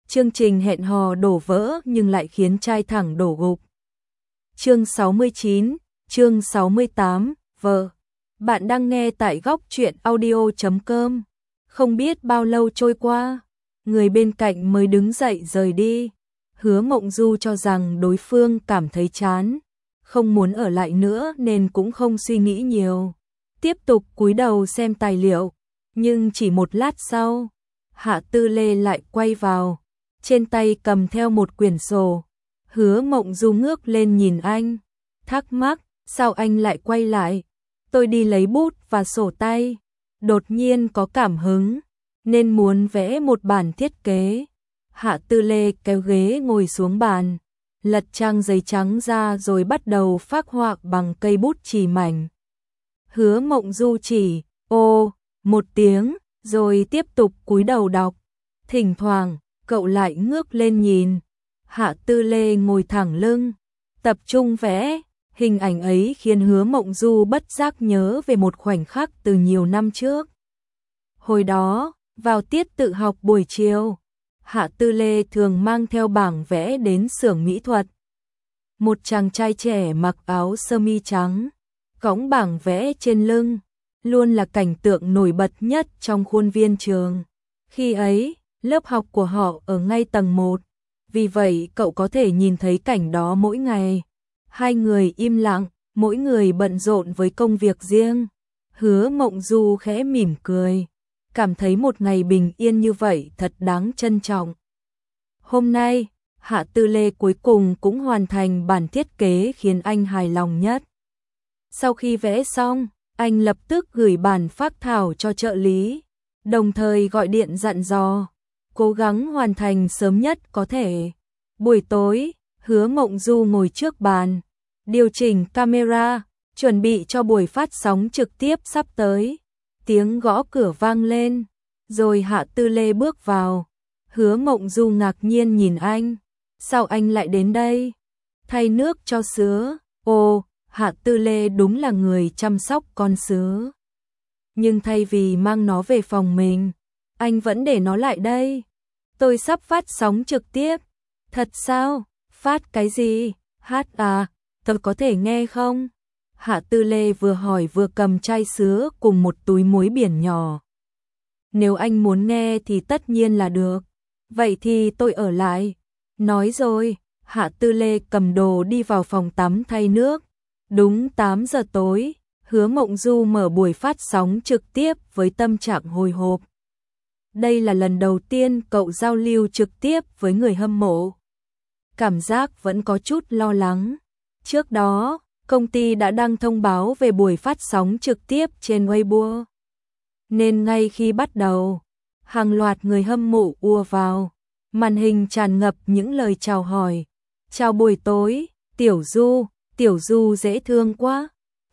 chương trình hẹn hò đổ vỡ nhưng lại khiến trai thẳng đổ gục. Chương 69, chương 68, vợ. Bạn đang nghe tại góc truyện audio.com. Không biết bao lâu trôi qua, người bên cạnh mới đứng dậy rời đi. Hứa Mộng Du cho rằng đối phương cảm thấy chán, không muốn ở lại nữa nên cũng không suy nghĩ nhiều. Tiếp tục cúi đầu xem tài liệu, nhưng chỉ một lát sau, Hạ Tư Lê lại quay vào, trên tay cầm theo một quyển sổ. Hứa Mộng Du ngước lên nhìn anh, thắc mắc, sao anh lại quay lại? Tôi đi lấy bút và sổ tay, đột nhiên có cảm hứng, nên muốn vẽ một bản thiết kế. Hạ Tư Lê kéo ghế ngồi xuống bàn, lật trang giấy trắng ra rồi bắt đầu phác họa bằng cây bút chì mảnh. Hứa Mộng Du chỉ, ô, một tiếng, rồi tiếp tục cúi đầu đọc. Thỉnh thoảng, cậu lại ngước lên nhìn. Hạ Tư Lê ngồi thẳng lưng, tập trung vẽ. Hình ảnh ấy khiến Hứa Mộng Du bất giác nhớ về một khoảnh khắc từ nhiều năm trước. Hồi đó, vào tiết tự học buổi chiều, Hạ Tư Lê thường mang theo bảng vẽ đến xưởng mỹ thuật. Một chàng trai trẻ mặc áo sơ mi trắng, cõng bảng vẽ trên lưng, luôn là cảnh tượng nổi bật nhất trong khuôn viên trường. Khi ấy, lớp học của họ ở ngay tầng 1, vì vậy cậu có thể nhìn thấy cảnh đó mỗi ngày. Hai người im lặng, mỗi người bận rộn với công việc riêng. Hứa Mộng Du khẽ mỉm cười, cảm thấy một ngày bình yên như vậy thật đáng trân trọng. Hôm nay, Hạ Tư Lê cuối cùng cũng hoàn thành bản thiết kế khiến anh hài lòng nhất. Sau khi vẽ xong, anh lập tức gửi bản phác thảo cho trợ lý, đồng thời gọi điện dặn dò, cố gắng hoàn thành sớm nhất có thể. Buổi tối, Hứa Mộng Du ngồi trước bàn, điều chỉnh camera, chuẩn bị cho buổi phát sóng trực tiếp sắp tới. Tiếng gõ cửa vang lên, rồi Hạ Tư Lê bước vào. Hứa Mộng Du ngạc nhiên nhìn anh, sao anh lại đến đây? Thay nước cho sứa. Ồ, Hạ Tư Lê đúng là người chăm sóc con sứa. Nhưng thay vì mang nó về phòng mình, anh vẫn để nó lại đây. Tôi sắp phát sóng trực tiếp. Thật sao? Phát cái gì? Hát à? Tôi có thể nghe không? Hạ Tư Lê vừa hỏi vừa cầm chai sứa cùng một túi muối biển nhỏ. Nếu anh muốn nghe thì tất nhiên là được. Vậy thì tôi ở lại. Nói rồi, Hạ Tư Lê cầm đồ đi vào phòng tắm thay nước. Đúng 8 giờ tối, Hứa Mộng Du mở buổi phát sóng trực tiếp với tâm trạng hồi hộp. Đây là lần đầu tiên cậu giao lưu trực tiếp với người hâm mộ. Cảm giác vẫn có chút lo lắng. Trước đó, công ty đã đăng thông báo về buổi phát sóng trực tiếp trên Weibo. Nên ngay khi bắt đầu, hàng loạt người hâm mộ ùa vào. Màn hình tràn ngập những lời chào hỏi. Chào buổi tối, Tiểu Du dễ thương quá.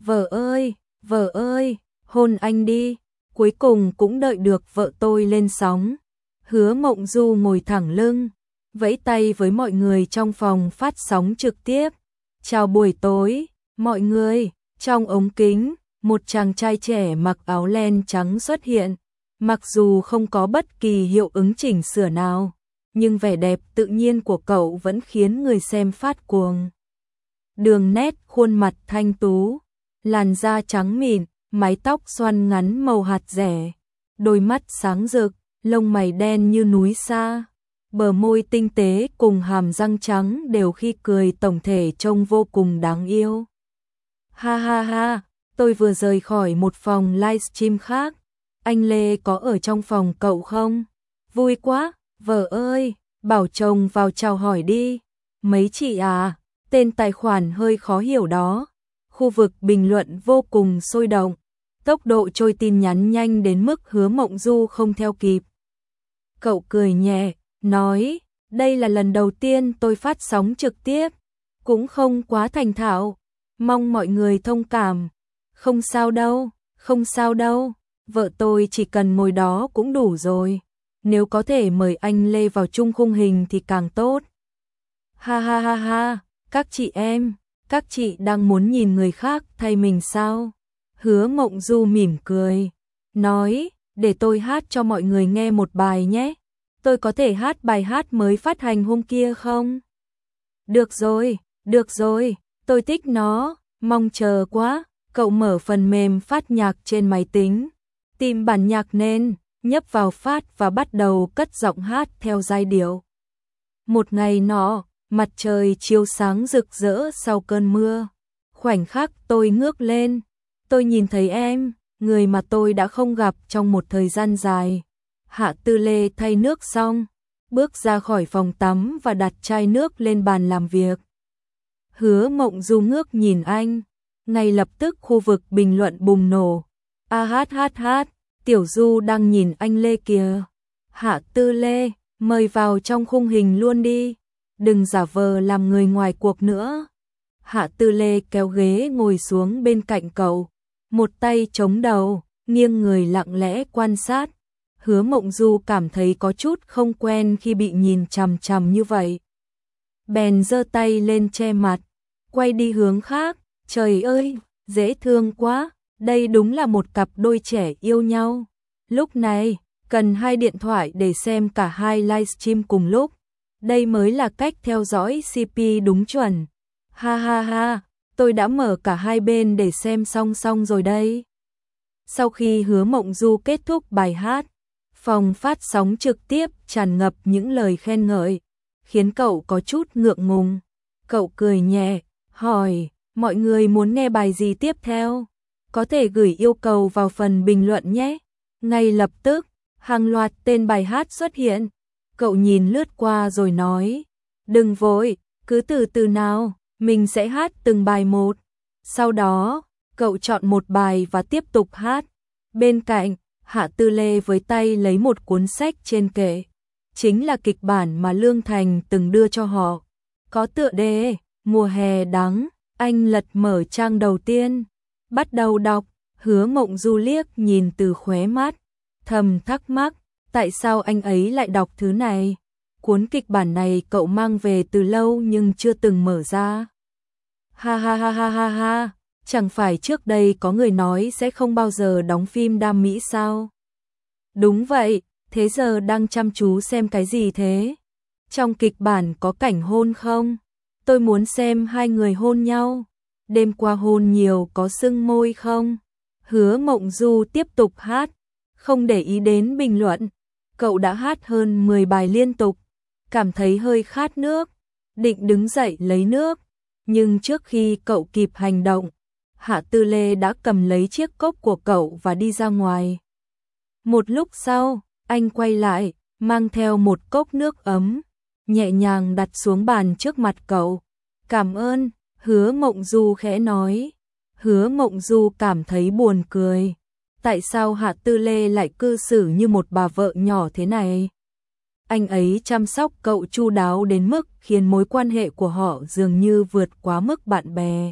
Vợ ơi, hôn anh đi. Cuối cùng cũng đợi được vợ tôi lên sóng. Hứa Mộng Du ngồi thẳng lưng, vẫy tay với mọi người trong phòng phát sóng trực tiếp. Chào buổi tối, mọi người. Trong ống kính, một chàng trai trẻ mặc áo len trắng xuất hiện. Mặc dù không có bất kỳ hiệu ứng chỉnh sửa nào, nhưng vẻ đẹp tự nhiên của cậu vẫn khiến người xem phát cuồng. Đường nét khuôn mặt thanh tú, làn da trắng mịn, mái tóc xoăn ngắn màu hạt dẻ, đôi mắt sáng rực, lông mày đen như núi sa, bờ môi tinh tế cùng hàm răng trắng đều khi cười tổng thể trông vô cùng đáng yêu. Ha ha ha, tôi vừa rời khỏi một phòng livestream khác. Anh Lê có ở trong phòng cậu không? Vui quá, vợ ơi, bảo chồng vào chào hỏi đi. Mấy chị à, tên tài khoản hơi khó hiểu đó. Khu vực bình luận vô cùng sôi động. Tốc độ trôi tin nhắn nhanh đến mức Hứa Mộng Du không theo kịp. Cậu cười nhẹ, nói, đây là lần đầu tiên tôi phát sóng trực tiếp. Cũng không quá thành thạo. Mong mọi người thông cảm. Không sao đâu. Vợ tôi chỉ cần ngồi đó cũng đủ rồi. Nếu có thể mời anh Lê vào chung khung hình thì càng tốt. Ha ha ha ha, các chị em, các chị đang muốn nhìn người khác thay mình sao? Hứa Mộng Du mỉm cười, nói, để tôi hát cho mọi người nghe một bài nhé. tôi có thể hát bài hát mới phát hành hôm kia không? Được rồi, tôi thích nó, mong chờ quá. Cậu mở phần mềm phát nhạc trên máy tính, tìm bản nhạc nền, nhấp vào phát và bắt đầu cất giọng hát theo giai điệu. Một ngày nọ, mặt trời chiếu sáng rực rỡ sau cơn mưa. Khoảnh khắc tôi ngước lên, tôi nhìn thấy em, người mà tôi đã không gặp trong một thời gian dài. Hạ Tư Lê thay nước xong, bước ra khỏi phòng tắm và đặt chai nước lên bàn làm việc. Hứa Mộng Du ngước nhìn anh, ngay lập tức khu vực bình luận bùng nổ. Hát, Tiểu Du đang nhìn anh Lê kìa. Hạ Tư Lê, mời vào trong khung hình luôn đi, đừng giả vờ làm người ngoài cuộc nữa. Hạ Tư Lê kéo ghế ngồi xuống bên cạnh cậu, một tay chống đầu, nghiêng người lặng lẽ quan sát. Hứa Mộng Du cảm thấy có chút không quen khi bị nhìn chằm chằm như vậy. Bèn giơ tay lên che mặt, quay đi hướng khác. Trời ơi, dễ thương quá, đây đúng là một cặp đôi trẻ yêu nhau. Lúc này, cần 2 điện thoại để xem cả hai livestream cùng lúc. Đây mới là cách theo dõi CP đúng chuẩn. Ha, tôi đã mở cả hai bên để xem song song rồi đây. Sau khi Hứa Mộng Du kết thúc bài hát, phòng phát sóng trực tiếp tràn ngập những lời khen ngợi, khiến cậu có chút ngượng ngùng. Cậu cười nhẹ, hỏi, mọi người muốn nghe bài gì tiếp theo? Có thể gửi yêu cầu vào phần bình luận nhé. Ngay lập tức, hàng loạt tên bài hát xuất hiện. Cậu nhìn lướt qua rồi nói, đừng vội, cứ từ từ nào, mình sẽ hát từng bài một. Sau đó, cậu chọn một bài và tiếp tục hát. Bên cạnh, Hạ Tư Lê với tay lấy một cuốn sách trên kệ. Chính là kịch bản mà Lương Thành từng đưa cho họ. Có tựa đề, Mùa hè đắng. Anh lật mở trang đầu tiên, bắt đầu đọc. Hứa Mộng Du liếc nhìn từ khóe mắt, thầm thắc mắc, tại sao anh ấy lại đọc thứ này? Cuốn kịch bản này cậu mang về từ lâu nhưng chưa từng mở ra. Ha, chẳng phải trước đây có người nói sẽ không bao giờ đóng phim đam mỹ sao? Đúng vậy, thế giờ đang chăm chú xem cái gì thế? Trong kịch bản có cảnh hôn không? Tôi muốn xem hai người hôn nhau. Đêm qua hôn nhiều có sưng môi không? Hứa Mộng Du tiếp tục hát, không để ý đến bình luận. Cậu đã hát hơn 10 bài liên tục, cảm thấy hơi khát nước, định đứng dậy lấy nước. Nhưng trước khi cậu kịp hành động, Hạ Tư Lê đã cầm lấy chiếc cốc của cậu và đi ra ngoài. Một lúc sau, anh quay lại, mang theo một cốc nước ấm, nhẹ nhàng đặt xuống bàn trước mặt cậu. Cảm ơn, Hứa Mộng Du khẽ nói. Hứa Mộng Du cảm thấy buồn cười. Tại sao Hạ Tư Lê lại cư xử như một bà vợ nhỏ thế này? Anh ấy chăm sóc cậu chu đáo đến mức khiến mối quan hệ của họ dường như vượt quá mức bạn bè.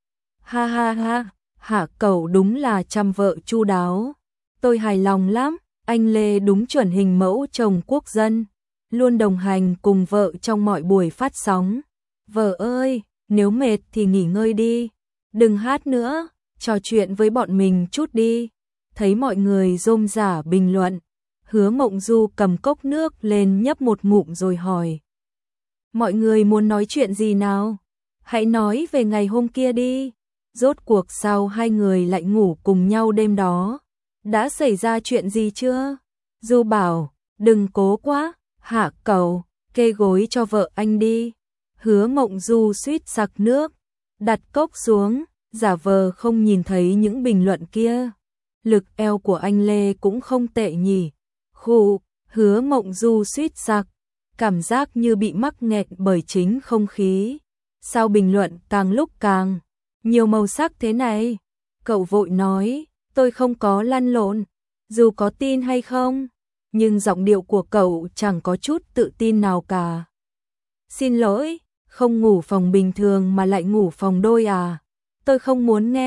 Ha, Hạ cậu đúng là chăm vợ chu đáo. Tôi hài lòng lắm, anh Lê đúng chuẩn hình mẫu chồng quốc dân, luôn đồng hành cùng vợ trong mọi buổi phát sóng. Vợ ơi, nếu mệt thì nghỉ ngơi đi, đừng hát nữa, trò chuyện với bọn mình chút đi. Thấy mọi người rôm rả bình luận, Hứa Mộng Du cầm cốc nước lên nhấp một ngụm rồi hỏi. Mọi người muốn nói chuyện gì nào? Hãy nói về ngày hôm kia đi. Rốt cuộc sao hai người lại ngủ cùng nhau đêm đó? Đã xảy ra chuyện gì chưa? Du bảo, đừng cố quá, Hạ cậu, kê gối cho vợ anh đi. Hứa Mộng Du suýt sặc nước, đặt cốc xuống, giả vờ không nhìn thấy những bình luận kia. Lực eo của anh Lê cũng không tệ nhỉ. Khụ, Hứa Mộng Du suýt sặc, cảm giác như bị mắc nghẹn bởi chính không khí. Sao bình luận càng lúc càng nhiều màu sắc thế này? Cậu vội nói, tôi không có lăn lộn, dù có tin hay không, nhưng giọng điệu của cậu chẳng có chút tự tin nào cả. Xin lỗi, không ngủ phòng bình thường mà lại ngủ phòng đôi à? Tôi không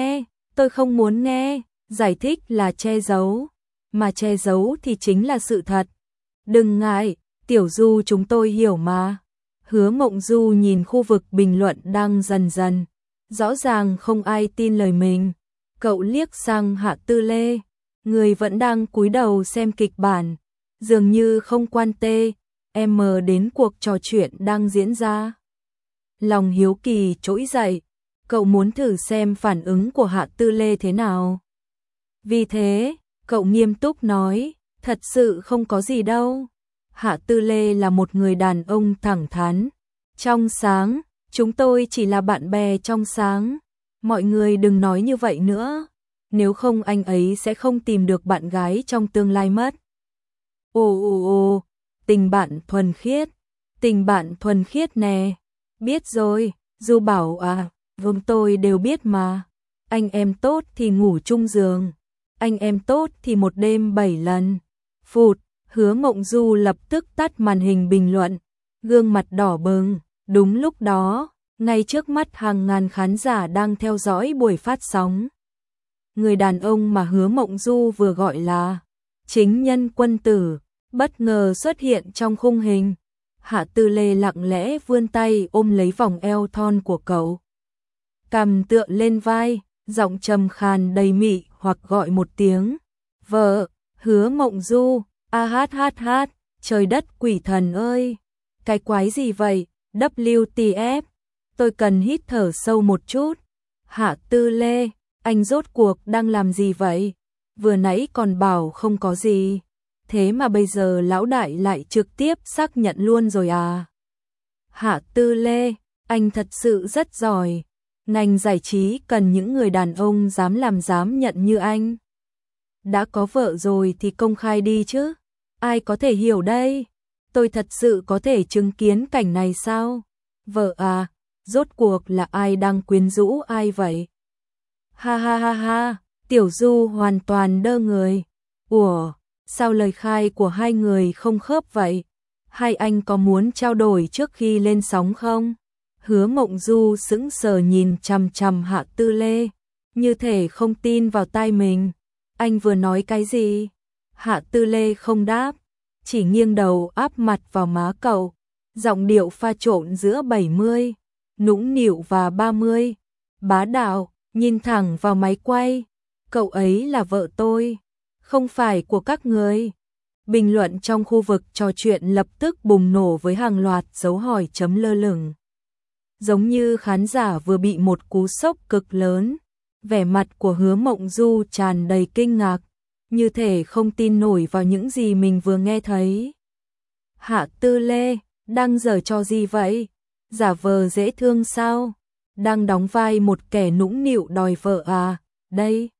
muốn nghe, giải thích là che giấu, mà che giấu thì chính là sự thật. Đừng ngại, Tiểu Du chúng tôi hiểu mà. Hứa Mộng Du nhìn khu vực bình luận đang dần dần, rõ ràng không ai tin lời mình. Cậu liếc sang Hạ Tư Lê, người vẫn đang cúi đầu xem kịch bản, dường như không quan em đến cuộc trò chuyện đang diễn ra. Lòng hiếu kỳ trỗi dậy, cậu muốn thử xem phản ứng của Hạ Tư Lê thế nào. Vì thế, cậu nghiêm túc nói, thật sự không có gì đâu. Hạ Tư Lê là một người đàn ông thẳng thắn, trong sáng, chúng tôi chỉ là bạn bè trong sáng. Mọi người đừng nói như vậy nữa, nếu không anh ấy sẽ không tìm được bạn gái trong tương lai mất. Ồ, tình bạn thuần khiết nè. Biết rồi, Du Bảo à, vâng tôi đều biết mà. Anh em tốt thì ngủ chung giường, anh em tốt thì một đêm 7 lần. Phụt, Hứa Mộng Du lập tức tắt màn hình bình luận, gương mặt đỏ bừng. Đúng lúc đó, ngay trước mắt hàng ngàn khán giả đang theo dõi buổi phát sóng, người đàn ông mà Hứa Mộng Du vừa gọi là chính nhân quân tử, bất ngờ xuất hiện trong khung hình. Hạ Tư Lê lặng lẽ vươn tay ôm lấy vòng eo thon của cậu, cằm tựa lên vai, giọng trầm khàn đầy mị hoặc gọi một tiếng vợ. Hứa Mộng Du, hát, trời đất quỷ thần ơi, cái quái gì vậy, WTF, tôi cần hít thở sâu một chút. Hạ Tư Lê, anh rốt cuộc đang làm gì vậy? Vừa nãy còn bảo không có gì, thế mà bây giờ lão đại lại trực tiếp xác nhận luôn rồi à? Hạ Tư Lê, anh thật sự rất giỏi, ngành giải trí cần những người đàn ông dám làm dám nhận như anh. Đã có vợ rồi thì công khai đi chứ, ai có thể hiểu đây? Tôi thật sự có thể chứng kiến cảnh này sao? Vợ à, rốt cuộc là ai đang quyến rũ ai vậy? Ha, Tiểu Du hoàn toàn đơ người. Ủa, sao lời khai của hai người không khớp vậy? Hai anh có muốn trao đổi trước khi lên sóng không? Hứa Mộng Du sững sờ nhìn chằm chằm Hạ Tư Lê, như thể không tin vào tai mình. Anh vừa nói cái gì? Hạ Tư Lê không đáp, chỉ nghiêng đầu áp mặt vào má cậu, giọng điệu pha trộn giữa 70, nũng nịu và 30, bá đạo, nhìn thẳng vào máy quay. Cậu ấy là vợ tôi, không phải của các người. Bình luận trong khu vực trò chuyện lập tức bùng nổ với hàng loạt dấu hỏi chấm lơ lửng. Giống như khán giả vừa bị một cú sốc cực lớn, vẻ mặt của Hứa Mộng Du tràn đầy kinh ngạc, như thể không tin nổi vào những gì mình vừa nghe thấy. Hạ Tư Lê, đang giở trò gì vậy? Giả vờ dễ thương sao? Đang đóng vai một kẻ nũng nịu đòi vợ à? Đây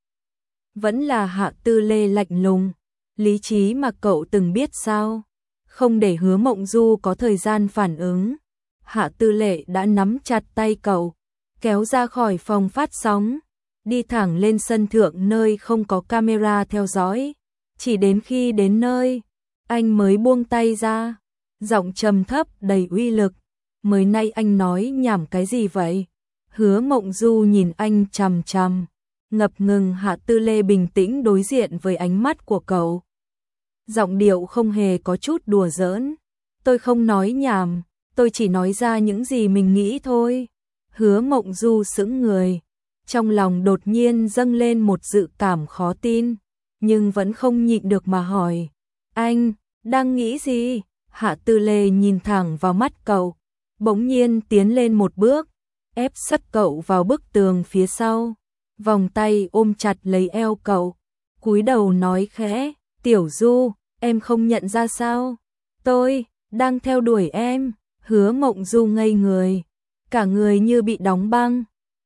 vẫn là Hạ Tư Lê lạnh lùng, lý trí mà cậu từng biết sao? Không để Hứa Mộng Du có thời gian phản ứng, Hạ Tư Lê đã nắm chặt tay cậu, kéo ra khỏi phòng phát sóng, đi thẳng lên sân thượng nơi không có camera theo dõi. Chỉ đến khi đến nơi, anh mới buông tay ra, giọng trầm thấp đầy uy lực. Mới nay anh nói nhảm cái gì vậy? Hứa Mộng Du nhìn anh chằm chằm, ngập ngừng. Hạ Tư Lê bình tĩnh đối diện với ánh mắt của cậu, giọng điệu không hề có chút đùa giỡn. Tôi không nói nhảm, tôi chỉ nói ra những gì mình nghĩ thôi. Hứa Mộng Du sững người, trong lòng đột nhiên dâng lên một dự cảm khó tin, nhưng vẫn không nhịn được mà hỏi, anh đang nghĩ gì? Hạ Tư Lê nhìn thẳng vào mắt cậu, bỗng nhiên tiến lên một bước, ép sát cậu vào bức tường phía sau, vòng tay ôm chặt lấy eo cậu, cúi đầu nói khẽ, Tiểu Du, em không nhận ra sao? Tôi đang theo đuổi em. Hứa Mộng Du ngây người, cả người như bị đóng băng.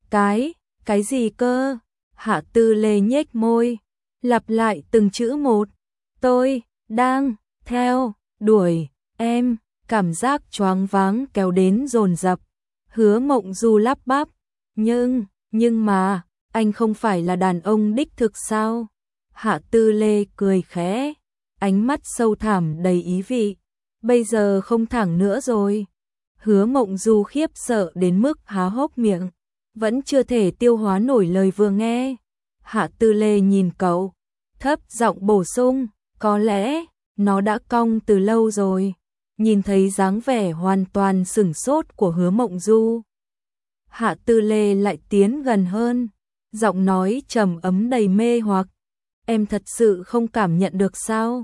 Cái gì cơ? Hạ Tư Lê nhếch môi, lặp lại từng chữ một. Tôi đang theo đuổi em. Cảm giác choáng váng kéo đến dồn dập. Hứa Mộng Du lắp bắp, nhưng mà anh không phải là đàn ông đích thực sao? Hạ Tư Lê cười khẽ, ánh mắt sâu thẳm đầy ý vị. Bây giờ không thẳng nữa rồi. Hứa Mộng Du khiếp sợ đến mức há hốc miệng, vẫn chưa thể tiêu hóa nổi lời vừa nghe. Hạ Tư Lê nhìn cậu, thấp giọng bổ sung, có lẽ nó đã cong từ lâu rồi. Nhìn thấy dáng vẻ hoàn toàn sửng sốt của Hứa Mộng Du, Hạ Tư Lê lại tiến gần hơn, giọng nói trầm ấm đầy mê hoặc. Em thật sự không cảm nhận được sao?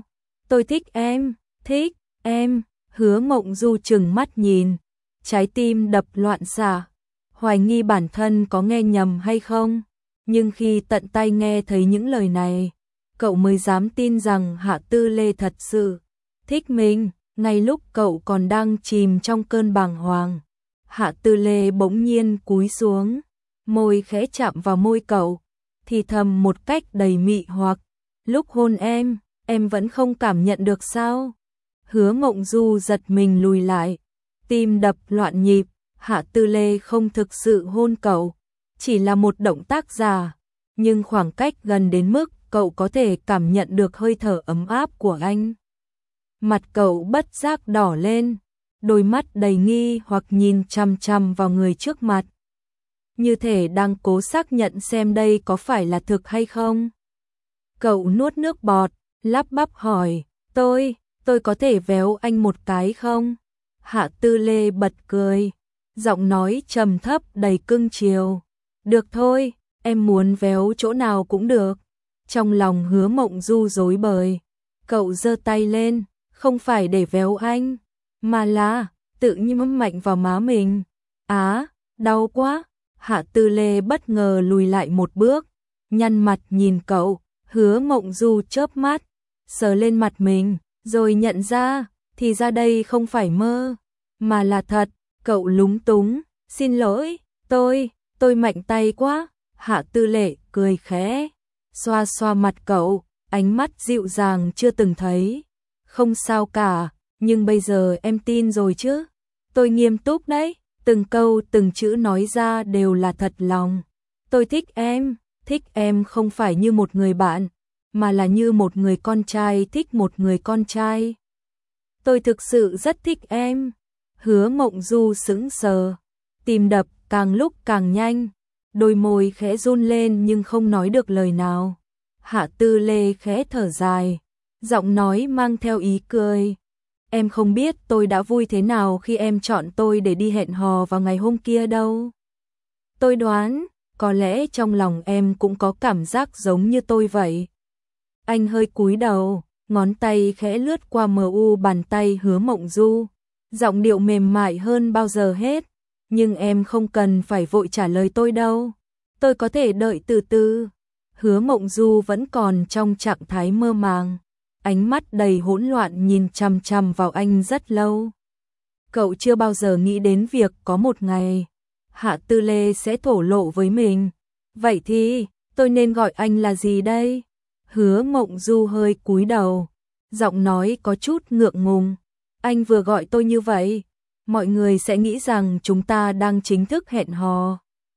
Tôi thích em, Hứa Mộng Du trừng mắt nhìn, trái tim đập loạn xạ, hoài nghi bản thân có nghe nhầm hay không. Nhưng khi tận tay nghe thấy những lời này, cậu mới dám tin rằng Hạ Tư Lê thật sự thích mình. Ngay lúc cậu còn đang chìm trong cơn bàng hoàng, Hạ Tư Lê bỗng nhiên cúi xuống, môi khẽ chạm vào môi cậu, thì thầm một cách đầy mị hoặc, lúc hôn em vẫn không cảm nhận được sao? Hứa Mộng Du giật mình lùi lại, tim đập loạn nhịp. Hạ Tư Lê không thực sự hôn cậu, chỉ là một động tác giả, nhưng khoảng cách gần đến mức cậu có thể cảm nhận được hơi thở ấm áp của anh. Mặt cậu bất giác đỏ lên, đôi mắt đầy nghi hoặc nhìn chằm chằm vào người trước mặt, như thể đang cố xác nhận xem đây có phải là thực hay không. Cậu nuốt nước bọt, lắp bắp hỏi, tôi có thể véo anh một cái không? Hạ Tư Lê bật cười, giọng nói trầm thấp đầy cưng chiều. Được thôi, em muốn véo chỗ nào cũng được. Trong lòng Hứa Mộng Du rối bời, cậu giơ tay lên, không phải để véo anh, mà là tự nhiên mâm mạnh vào má mình. Á, đau quá. Hạ Tư Lê bất ngờ lùi lại một bước, nhăn mặt nhìn cậu. Hứa Mộng Du chớp mắt, sờ lên mặt mình, rồi nhận ra, thì ra đây không phải mơ, mà là thật. Cậu lúng túng, xin lỗi, tôi mạnh tay quá. Hạ Tư Lê cười khẽ, xoa xoa mặt cậu, ánh mắt dịu dàng chưa từng thấy. Không sao cả, nhưng bây giờ em tin rồi chứ? Tôi nghiêm túc đấy, từng câu từng chữ nói ra đều là thật lòng. Tôi thích em không phải như một người bạn, mà là như một người con trai thích một người con trai. Tôi thực sự rất thích em. Hứa Mộng Du sững sờ, tim đập càng lúc càng nhanh, đôi môi khẽ run lên nhưng không nói được lời nào. Hạ Tư Lê khẽ thở dài, giọng nói mang theo ý cười. Em không biết tôi đã vui thế nào khi em chọn tôi để đi hẹn hò vào ngày hôm kia đâu. Tôi đoán, có lẽ trong lòng em cũng có cảm giác giống như tôi vậy. Anh hơi cúi đầu, ngón tay khẽ lướt qua mờ u bàn tay Hứa Mộng Du, giọng điệu mềm mại hơn bao giờ hết. Nhưng em không cần phải vội trả lời tôi đâu, tôi có thể đợi từ từ. Hứa Mộng Du vẫn còn trong trạng thái mơ màng, ánh mắt đầy hỗn loạn nhìn chằm chằm vào anh rất lâu. Cậu chưa bao giờ nghĩ đến việc có một ngày Hạ Tư Lê sẽ thổ lộ với mình. Vậy thì, tôi nên gọi anh là gì đây? Hứa Mộng Du hơi cúi đầu, giọng nói có chút ngượng ngùng. Anh vừa gọi tôi như vậy, mọi người sẽ nghĩ rằng chúng ta đang chính thức hẹn hò.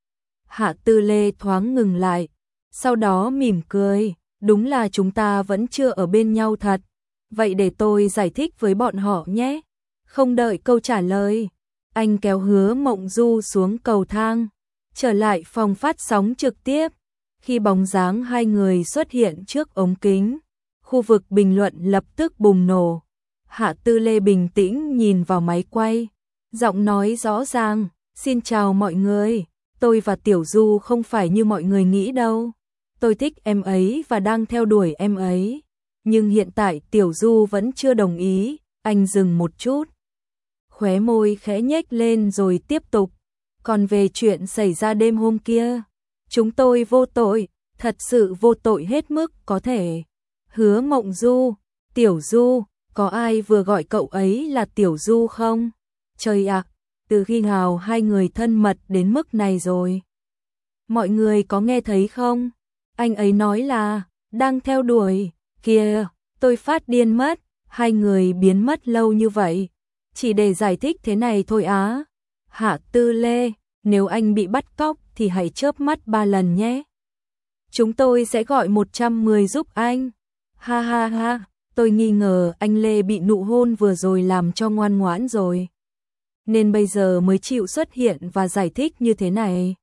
Hạ Tư Lê thoáng ngừng lại, sau đó mỉm cười. Đúng là chúng ta vẫn chưa ở bên nhau thật. Vậy để tôi giải thích với bọn họ nhé. Không đợi câu trả lời, anh kéo Hứa Mộng Du xuống cầu thang, trở lại phòng phát sóng trực tiếp. Khi bóng dáng hai người xuất hiện trước ống kính, khu vực bình luận lập tức bùng nổ. Hạ Tư Lê bình tĩnh nhìn vào máy quay, giọng nói rõ ràng, xin chào mọi người, tôi và Tiểu Du không phải như mọi người nghĩ đâu. Tôi thích em ấy và đang theo đuổi em ấy. Nhưng hiện tại Tiểu Du vẫn chưa đồng ý. Anh dừng một chút, khóe môi khẽ nhếch lên rồi tiếp tục. Còn về chuyện xảy ra đêm hôm kia, chúng tôi vô tội, thật sự vô tội hết mức có thể. Hứa Mộng Du, Tiểu Du, có ai vừa gọi cậu ấy là Tiểu Du không? Trời ạ, từ khi nào hai người thân mật đến mức này rồi? Mọi người có nghe thấy không? Anh ấy nói là đang theo đuổi. Kìa, tôi phát điên mất. Hai người biến mất lâu như vậy, chỉ để giải thích thế này thôi á? Hạ Tư Lê, nếu anh bị bắt cóc thì hãy chớp mắt 3 lần nhé. Chúng tôi sẽ gọi 110 giúp anh. Ha ha ha, tôi nghi ngờ anh Lê bị nụ hôn vừa rồi làm cho ngoan ngoãn rồi, nên bây giờ mới chịu xuất hiện và giải thích như thế này.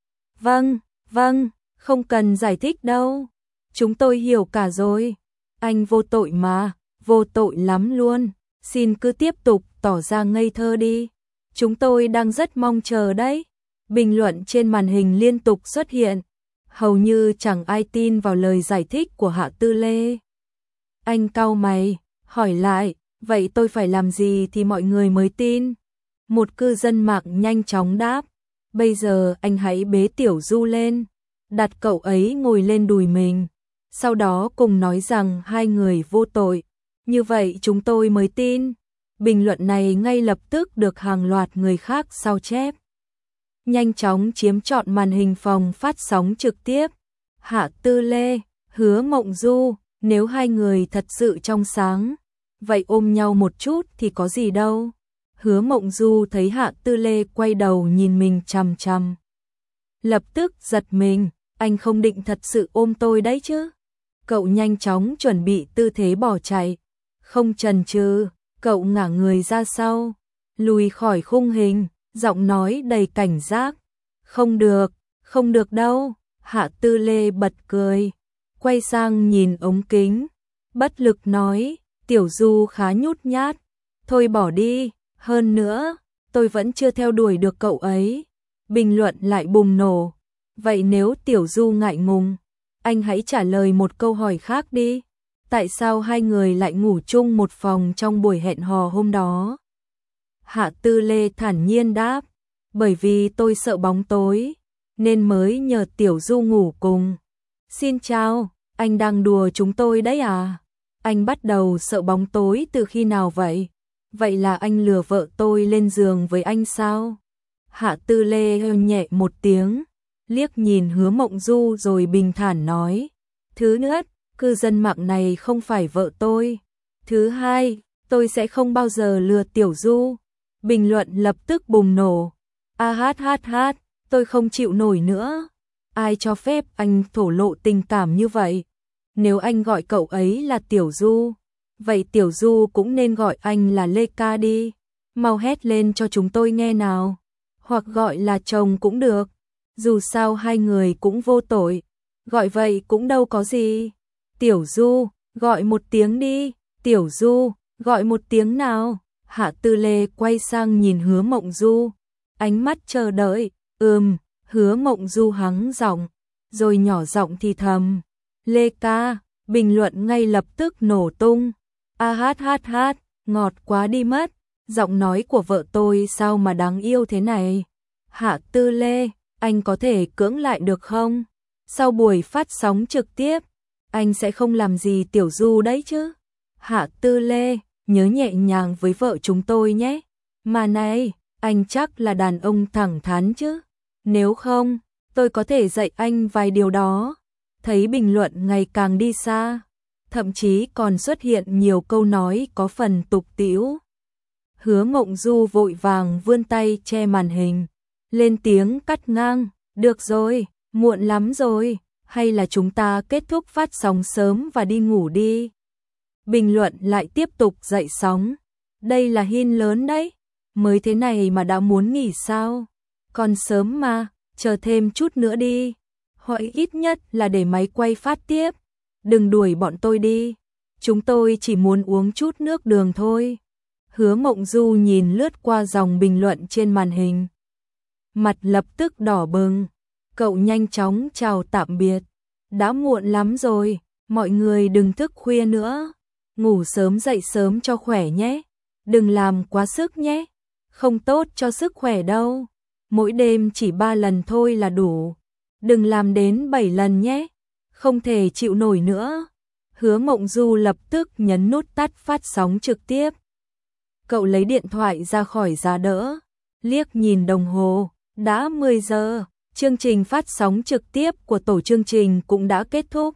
Vâng, không cần giải thích đâu. Chúng tôi hiểu cả rồi. Anh vô tội mà, vô tội lắm luôn. Xin cứ tiếp tục tỏ ra ngây thơ đi. Chúng tôi đang rất mong chờ đấy. Bình luận trên màn hình liên tục xuất hiện. Hầu như chẳng ai tin vào lời giải thích của Hạ Tư Lê. Anh cau mày, hỏi lại, vậy tôi phải làm gì thì mọi người mới tin? Một cư dân mạng nhanh chóng đáp, bây giờ anh hãy bế Tiểu Du lên, đặt cậu ấy ngồi lên đùi mình, sau đó cùng nói rằng hai người vô tội, như vậy chúng tôi mới tin. Bình luận này ngay lập tức được hàng loạt người khác sao chép, nhanh chóng chiếm trọn màn hình phòng phát sóng trực tiếp. Hạ Tư Lê, Hứa Mộng Du, nếu hai người thật sự trong sáng, vậy ôm nhau một chút thì có gì đâu. Hứa Mộng Du thấy Hạ Tư Lê quay đầu nhìn mình chằm chằm, lập tức giật mình, anh không định thật sự ôm tôi đấy chứ? Cậu nhanh chóng chuẩn bị tư thế bỏ chạy, không chần chừ, cậu ngả người ra sau, lùi khỏi khung hình, giọng nói đầy cảnh giác. Không được đâu. Hạ Tư Lê bật cười, quay sang nhìn ống kính, bất lực nói, Tiểu Du khá nhút nhát, thôi bỏ đi, hơn nữa, tôi vẫn chưa theo đuổi được cậu ấy. Bình luận lại bùng nổ, vậy nếu Tiểu Du ngại ngùng, anh hãy trả lời một câu hỏi khác đi, tại sao hai người lại ngủ chung một phòng trong buổi hẹn hò hôm đó? Hạ Tư Lê thản nhiên đáp, bởi vì tôi sợ bóng tối, nên mới nhờ Tiểu Du ngủ cùng. Xin chào, anh đang đùa chúng tôi đấy à? Anh bắt đầu sợ bóng tối từ khi nào vậy? Vậy là anh lừa vợ tôi lên giường với anh sao? Hạ Tư Lê hơi nhẹ một tiếng, liếc nhìn Hứa Mộng Du rồi bình thản nói, thứ nhất, cư dân mạng này không phải vợ tôi. Thứ hai, tôi sẽ không bao giờ lừa Tiểu Du. Bình luận lập tức bùng nổ, hát, tôi không chịu nổi nữa. Ai cho phép anh thổ lộ tình cảm như vậy? Nếu anh gọi cậu ấy là Tiểu Du, vậy Tiểu Du cũng nên gọi anh là Lê Ca đi. Mau hét lên cho chúng tôi nghe nào. Hoặc gọi là chồng cũng được. Dù sao hai người cũng vô tội. Gọi vậy cũng đâu có gì. Tiểu Du, gọi một tiếng đi. Tiểu Du, gọi một tiếng nào. Hạ Tư Lê quay sang nhìn Hứa Mộng Du, ánh mắt chờ đợi. Hứa Mộng Du hắng giọng, rồi nhỏ giọng thì thầm, Lê Ca. Bình luận ngay lập tức nổ tung, hát, ngọt quá đi mất, giọng nói của vợ tôi sao mà đáng yêu thế này. Hạ Tư Lê, anh có thể cưỡng lại được không? Sau buổi phát sóng trực tiếp, anh sẽ không làm gì Tiểu Du đấy chứ? Hạ Tư Lê, nhớ nhẹ nhàng với vợ chúng tôi nhé. Mà này, anh chắc là đàn ông thẳng thắn chứ? Nếu không, tôi có thể dạy anh vài điều đó. Thấy bình luận ngày càng đi xa, thậm chí còn xuất hiện nhiều câu nói có phần tục tĩu. Hứa Mộng Du vội vàng vươn tay che màn hình, lên tiếng cắt ngang, được rồi, muộn lắm rồi, hay là chúng ta kết thúc phát sóng sớm và đi ngủ đi. Bình luận lại tiếp tục dậy sóng, đây là hin lớn đấy, mới thế này mà đã muốn nghỉ sao? Còn sớm mà, chờ thêm chút nữa đi. Hoặc ít nhất là để máy quay phát tiếp. Đừng đuổi bọn tôi đi. Chúng tôi chỉ muốn uống chút nước đường thôi. Hứa Mộng Du nhìn lướt qua dòng bình luận trên màn hình, mặt lập tức đỏ bừng. Cậu nhanh chóng chào tạm biệt. Đã muộn lắm rồi, mọi người đừng thức khuya nữa. Ngủ sớm dậy sớm cho khỏe nhé. Đừng làm quá sức nhé. Không tốt cho sức khỏe đâu. Mỗi đêm chỉ 3 lần thôi là đủ. Đừng làm đến 7 lần nhé. Không thể chịu nổi nữa. Hứa Mộng Du lập tức nhấn nút tắt phát sóng trực tiếp. Cậu lấy điện thoại ra khỏi giá đỡ, liếc nhìn đồng hồ, đã 10 giờ, chương trình phát sóng trực tiếp của tổ chương trình cũng đã kết thúc.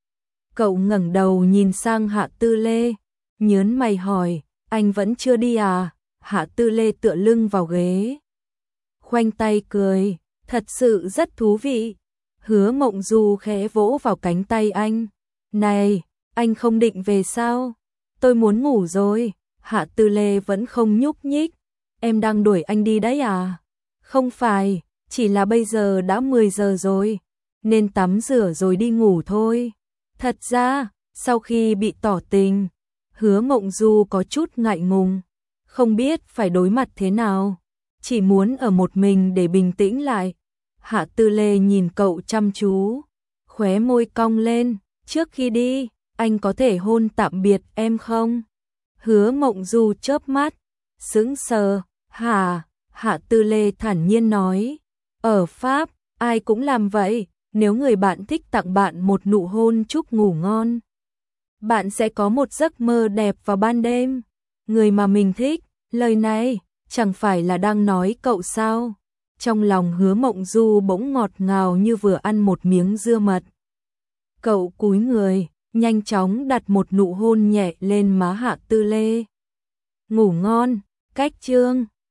Cậu ngẩng đầu nhìn sang Hạ Tư Lê, nhớn mày hỏi, anh vẫn chưa đi à? Hạ Tư Lê tựa lưng vào ghế, khoanh tay cười, thật sự rất thú vị. Hứa Mộng Du khẽ vỗ vào cánh tay anh, này, anh không định về sao? Tôi muốn ngủ rồi. Hạ Tư Lê vẫn không nhúc nhích, em đang đuổi anh đi đấy à? Không phải, chỉ là bây giờ đã 10 giờ rồi, nên tắm rửa rồi đi ngủ thôi. Thật ra, sau khi bị tỏ tình, Hứa Mộng Du có chút ngại ngùng, không biết phải đối mặt thế nào, chỉ muốn ở một mình để bình tĩnh lại. Hạ Tư Lê nhìn cậu chăm chú, khóe môi cong lên, trước khi đi, anh có thể hôn tạm biệt em không? Hứa Mộng Du chớp mắt, sững sờ, Hạ Tư Lê thản nhiên nói, ở Pháp, ai cũng làm vậy, nếu người bạn thích tặng bạn một nụ hôn chúc ngủ ngon, bạn sẽ có một giấc mơ đẹp vào ban đêm. Người mà mình thích, lời này, chẳng phải là đang nói cậu sao? Trong lòng Hứa Mộng Du bỗng ngọt ngào như vừa ăn một miếng dưa mật. Cậu cúi người, nhanh chóng đặt một nụ hôn nhẹ lên má Hạ Tư Lê. Ngủ ngon, cách chương